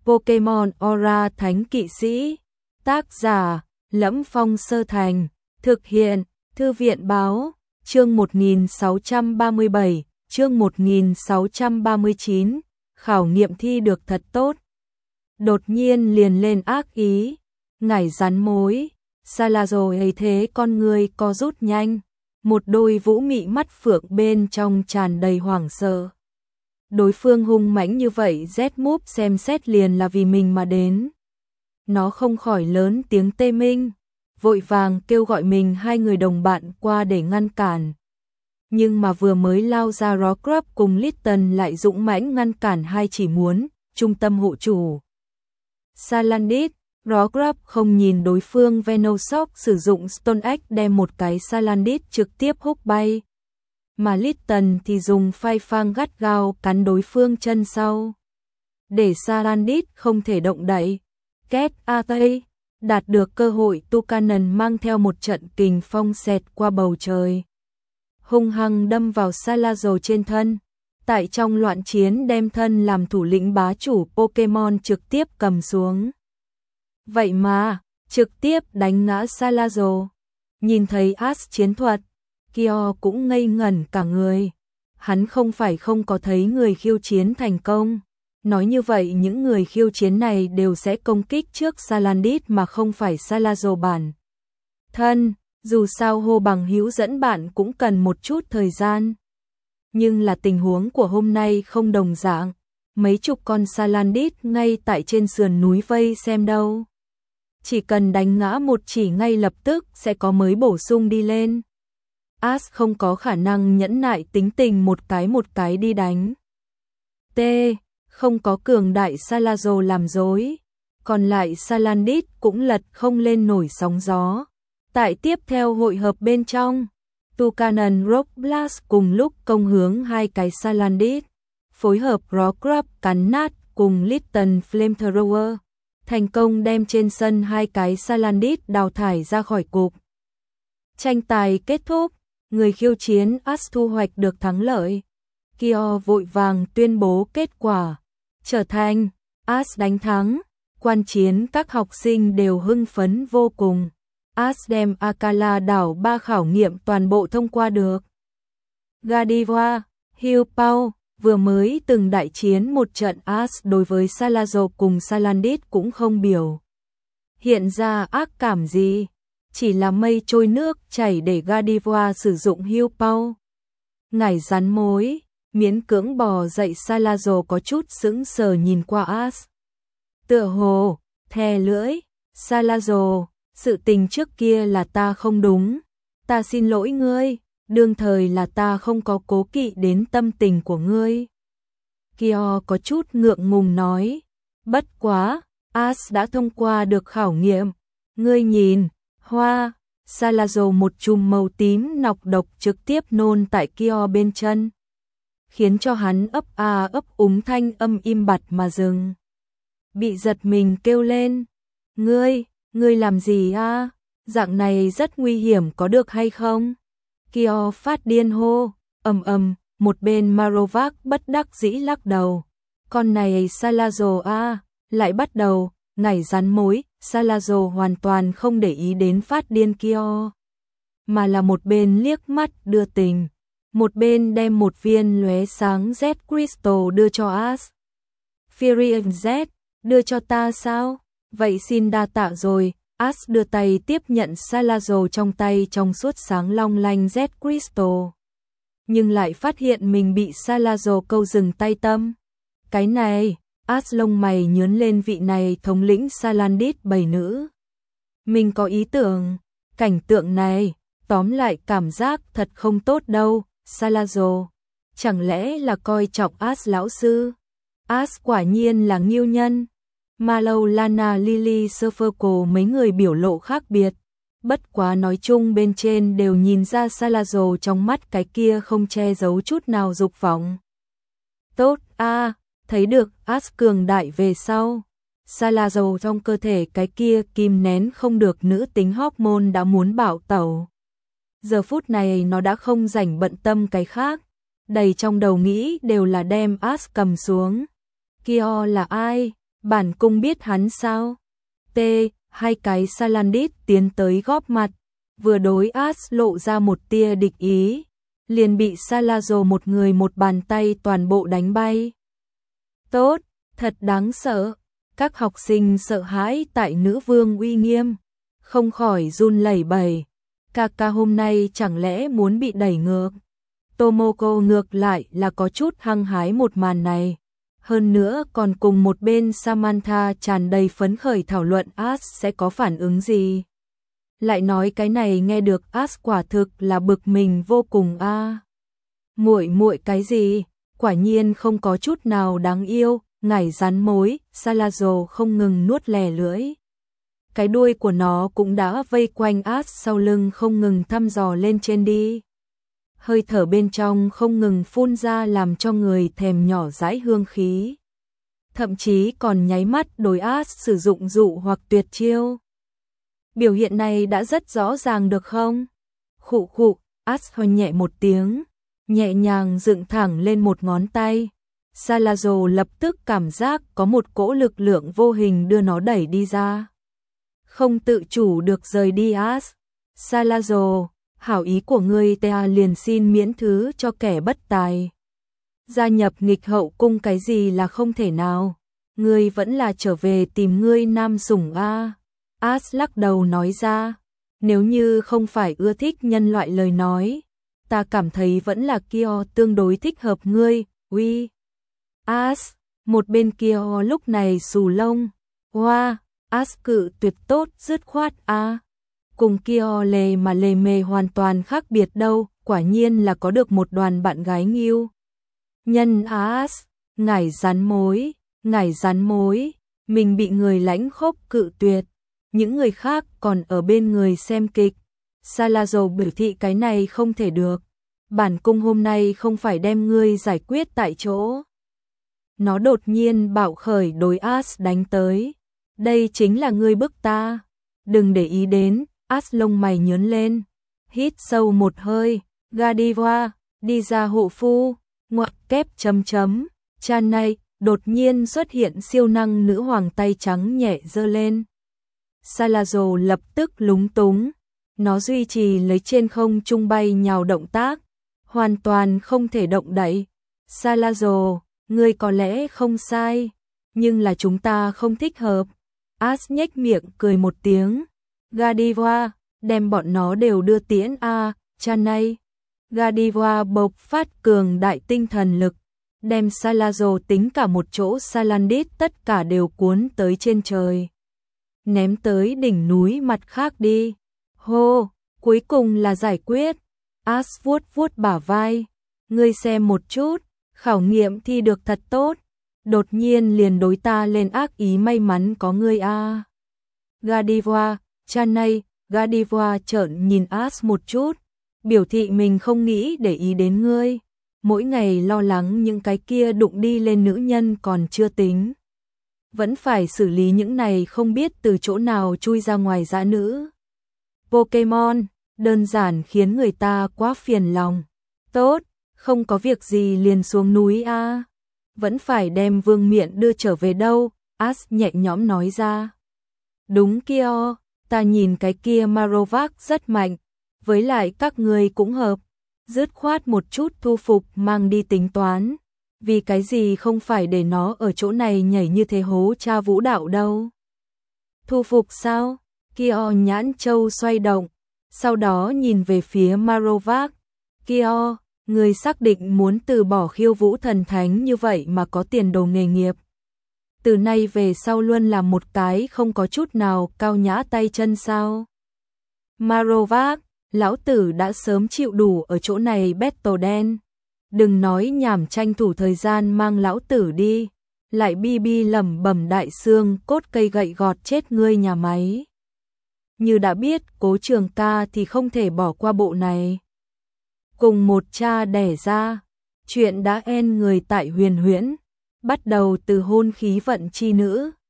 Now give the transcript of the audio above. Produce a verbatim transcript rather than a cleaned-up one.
Pokemon Aura Thánh Kỵ Sĩ. Tác giả: Lẫm Phong Sơ Thành. Thực hiện: Thư viện báo. Chương một nghìn sáu trăm ba mươi bảy, chương một nghìn sáu trăm ba mươi chín. Khảo nghiệm thi được thật tốt. Đột nhiên liền lên ác ý, ngải rắn mối. Salazar ấy thế con người co rút nhanh, một đôi vũ mị mắt phượng bên trong tràn đầy hoảng sợ. Đối phương hung mãnh như vậy, Z-Move xem xét liền là vì mình mà đến. Nó không khỏi lớn tiếng tê minh, vội vàng kêu gọi mình hai người đồng bạn qua để ngăn cản. Nhưng mà vừa mới lao ra Rockruff cùng Litten lại dũng mãnh ngăn cản hai chỉ muốn trung tâm hộ chủ. Salandit, Rockruff không nhìn đối phương, Venoshock sử dụng Stone Axe đem một cái Salandit trực tiếp húc bay. Mà Litten thì dùng phai phang gắt gao cắn đối phương chân sau, để Salandit không thể động đậy. Kết a tây, đạt được cơ hội, Tucanon mang theo một trận kình phong xẹt qua bầu trời, hung hăng đâm vào Salazar trên thân. Tại trong loạn chiến đem thân làm thủ lĩnh bá chủ Pokemon trực tiếp cầm xuống. Vậy mà, trực tiếp đánh ngã Salazar. Nhìn thấy Ash chiến thuật, Kyo cũng ngây ngẩn cả người. Hắn không phải không có thấy người khiêu chiến thành công. Nói như vậy những người khiêu chiến này đều sẽ công kích trước Salandit mà không phải Salazar bản thân. Dù sao hô bằng hữu dẫn bạn cũng cần một chút thời gian. Nhưng là tình huống của hôm nay không đồng dạng. Mấy chục con Salandit ngay tại trên sườn núi vây xem đâu. Chỉ cần đánh ngã một chỉ ngay lập tức sẽ có mới bổ sung đi lên. Ash không có khả năng nhẫn nại tính tình một cái một cái đi đánh. T. Không có cường đại Salazar làm dối. Còn lại Salandit cũng lật không lên nổi sóng gió. Tại tiếp theo hội hợp bên trong, Tucanon Rock Blast cùng lúc công hướng hai cái Salandit, phối hợp Rockruff cắn nát cùng Litten Flamethrower, thành công đem trên sân hai cái Salandit đào thải ra khỏi cục. Tranh tài kết thúc, người khiêu chiến Ash thu hoạch được thắng lợi. Kyo vội vàng tuyên bố kết quả, trở thành Ash đánh thắng. Quan chiến các học sinh đều hưng phấn vô cùng. Ash đem Akala đảo ba khảo nghiệm toàn bộ thông qua được. Gardevoir, Hillpaw, vừa mới từng đại chiến một trận, Ash đối với Salazar cùng Salandit cũng không biểu hiện ra ác cảm gì, chỉ là mây trôi nước chảy để Gardevoir sử dụng Hillpaw. Ngải rắn mối, miễn cưỡng bò dậy, Salazar có chút sững sờ nhìn qua Ash. Tựa hồ, thè lưỡi, Salazar, sự tình trước kia là ta không đúng, ta xin lỗi ngươi, đương thời là ta không có cố kỵ đến tâm tình của ngươi. Kyo có chút ngượng ngùng nói, bất quá, Ash đã thông qua được khảo nghiệm, ngươi nhìn, hoa. Salazar một chùm màu tím nọc độc trực tiếp nôn tại Kyo bên chân, khiến cho hắn ấp a ấp úng, thanh âm im bặt mà dừng. Bị giật mình kêu lên, ngươi, ngươi làm gì a? Dạng này rất nguy hiểm có được hay không? Kyo phát điên hô, ầm ầm, một bên Marowak bất đắc dĩ lắc đầu. Con này Salazar a, lại bắt đầu, ngải rắn mối. Salazar hoàn toàn không để ý đến phát điên Kyo, mà là một bên liếc mắt đưa tình, một bên đem một viên lóe sáng Z Crystal đưa cho Ash. Furion Z, đưa cho ta sao? Vậy xin đa tạ rồi. Ash đưa tay tiếp nhận Salazar trong tay trong suốt sáng long lanh Z Crystal, nhưng lại phát hiện mình bị Salazar câu dừng tay tâm. Cái này, Ash lông mày nhướng lên, vị này thống lĩnh Salandit bầy nữ. Mình có ý tưởng, cảnh tượng này, tóm lại cảm giác thật không tốt đâu. Salazar, chẳng lẽ là coi trọng Ash lão sư? Ash quả nhiên là nghiêu nhân. Mallow, Lana, Lily, Surferco mấy người biểu lộ khác biệt. Bất quá nói chung bên trên đều nhìn ra Salazar trong mắt cái kia không che giấu chút nào dục vọng. Tốt a, à, thấy được Ash cường đại về sau. Salazar trong cơ thể cái kia kìm nén không được nữ tính hormone đã muốn bạo tẩu. Giờ phút này nó đã không rảnh bận tâm cái khác, đầy trong đầu nghĩ đều là đem Ash cầm xuống. Kyo là ai? Bản cung biết hắn sao? T, hai cái Salandit tiến tới góp mặt, vừa đối As lộ ra một tia địch ý, liền bị Salazzo một người một bàn tay toàn bộ đánh bay. Tốt, thật đáng sợ. Các học sinh sợ hãi tại nữ vương uy nghiêm, không khỏi run lẩy bẩy. Kaka hôm nay chẳng lẽ muốn bị đẩy ngược? Tomoko ngược lại là có chút hăng hái một màn này. Hơn nữa còn cùng một bên Samantha tràn đầy phấn khởi thảo luận As sẽ có phản ứng gì. Lại nói cái này nghe được As quả thực là bực mình vô cùng a. À. Muội muội cái gì? Quả nhiên không có chút nào đáng yêu, ngải rắn mối, Salazzo không ngừng nuốt lè lưỡi. Cái đuôi của nó cũng đã vây quanh As sau lưng không ngừng thăm dò lên trên đi. Hơi thở bên trong không ngừng phun ra làm cho người thèm nhỏ dãi hương khí. Thậm chí còn nháy mắt đối As sử dụng dụ hoặc tuyệt chiêu. Biểu hiện này đã rất rõ ràng được không? Khụ khụ, As hơi nhẹ một tiếng, nhẹ nhàng dựng thẳng lên một ngón tay. Salazzo lập tức cảm giác có một cỗ lực lượng vô hình đưa nó đẩy đi ra. Không tự chủ được rời đi As. Salazzo, hảo ý của ngươi ta liền xin miễn thứ cho kẻ bất tài. Gia nhập nghịch hậu cung cái gì là không thể nào. Ngươi vẫn là trở về tìm ngươi nam sủng a. As lắc đầu nói ra, nếu như không phải ưa thích nhân loại lời nói, ta cảm thấy vẫn là Kyo tương đối thích hợp ngươi, uy. As, một bên Kyo lúc này xù lông, hoa, wow, As cự tuyệt tốt dứt khoát a. À. Cùng Kyo lề mà lề mề hoàn toàn khác biệt đâu, quả nhiên là có được một đoàn bạn gái nghiêu. Nhân As, ngải rắn mối, ngải rắn mối, mình bị người lãnh khốc cự tuyệt. Những người khác còn ở bên người xem kịch. Salazzo biểu thị cái này không thể được. Bản cung hôm nay không phải đem ngươi giải quyết tại chỗ. Nó đột nhiên bạo khởi đối As đánh tới. Đây chính là ngươi bức ta. Đừng để ý đến. As lông mày nhớn lên. Hít sâu một hơi. Godiva, đi ra hộ phu. Ngoặc kép chấm chấm. Chan này, đột nhiên xuất hiện siêu năng nữ hoàng tay trắng nhẹ giơ lên. Salazzo lập tức lúng túng, nó duy trì lấy trên không trung bay nhào động tác, hoàn toàn không thể động đậy. Salazzo, ngươi có lẽ không sai, nhưng là chúng ta không thích hợp. As nhếch miệng cười một tiếng, Godiva, đem bọn nó đều đưa tiễn a, à, Chanay. Godiva bộc phát cường đại tinh thần lực, đem Salazzo tính cả một chỗ Salandit tất cả đều cuốn tới trên trời. Ném tới đỉnh núi mặt khác đi. Hô, cuối cùng là giải quyết. As vuốt vuốt bả vai. Ngươi xem một chút, khảo nghiệm thi được thật tốt. Đột nhiên liền đối ta lên ác ý may mắn có ngươi a. À. Godiva, Chanay, Godiva trợn nhìn As một chút. Biểu thị mình không nghĩ để ý đến ngươi. Mỗi ngày lo lắng những cái kia đụng đi lên nữ nhân còn chưa tính. Vẫn phải xử lý những này không biết từ chỗ nào chui ra ngoài dã nữ. Pokemon, đơn giản khiến người ta quá phiền lòng. Tốt, không có việc gì liền xuống núi a. À. Vẫn phải đem vương miện đưa trở về đâu, As nhẹ nhõm nói ra. Đúng kia, ta nhìn cái kia Marowak rất mạnh, với lại các người cũng hợp. Dứt khoát một chút thu phục mang đi tính toán. Vì cái gì không phải để nó ở chỗ này nhảy như thế hố cha vũ đạo đâu. Thu phục sao? Kyo nhãn châu xoay động, sau đó nhìn về phía Marowak. Kyo, người xác định muốn từ bỏ khiêu vũ thần thánh như vậy mà có tiền đồ nghề nghiệp. Từ nay về sau luôn là một cái không có chút nào cao nhã tay chân sao. Marowak, lão tử đã sớm chịu đủ ở chỗ này battle đen. Đừng nói nhảm tranh thủ thời gian mang lão tử đi, lại bi bi lẩm bẩm đại xương cốt cây gậy gọt chết ngươi nhà máy. Như đã biết Cố Trường Ca thì không thể bỏ qua bộ này. Cùng một cha đẻ ra, chuyện đã en người tại Huyền Huyễn, bắt đầu từ hôn khí vận chi nữ,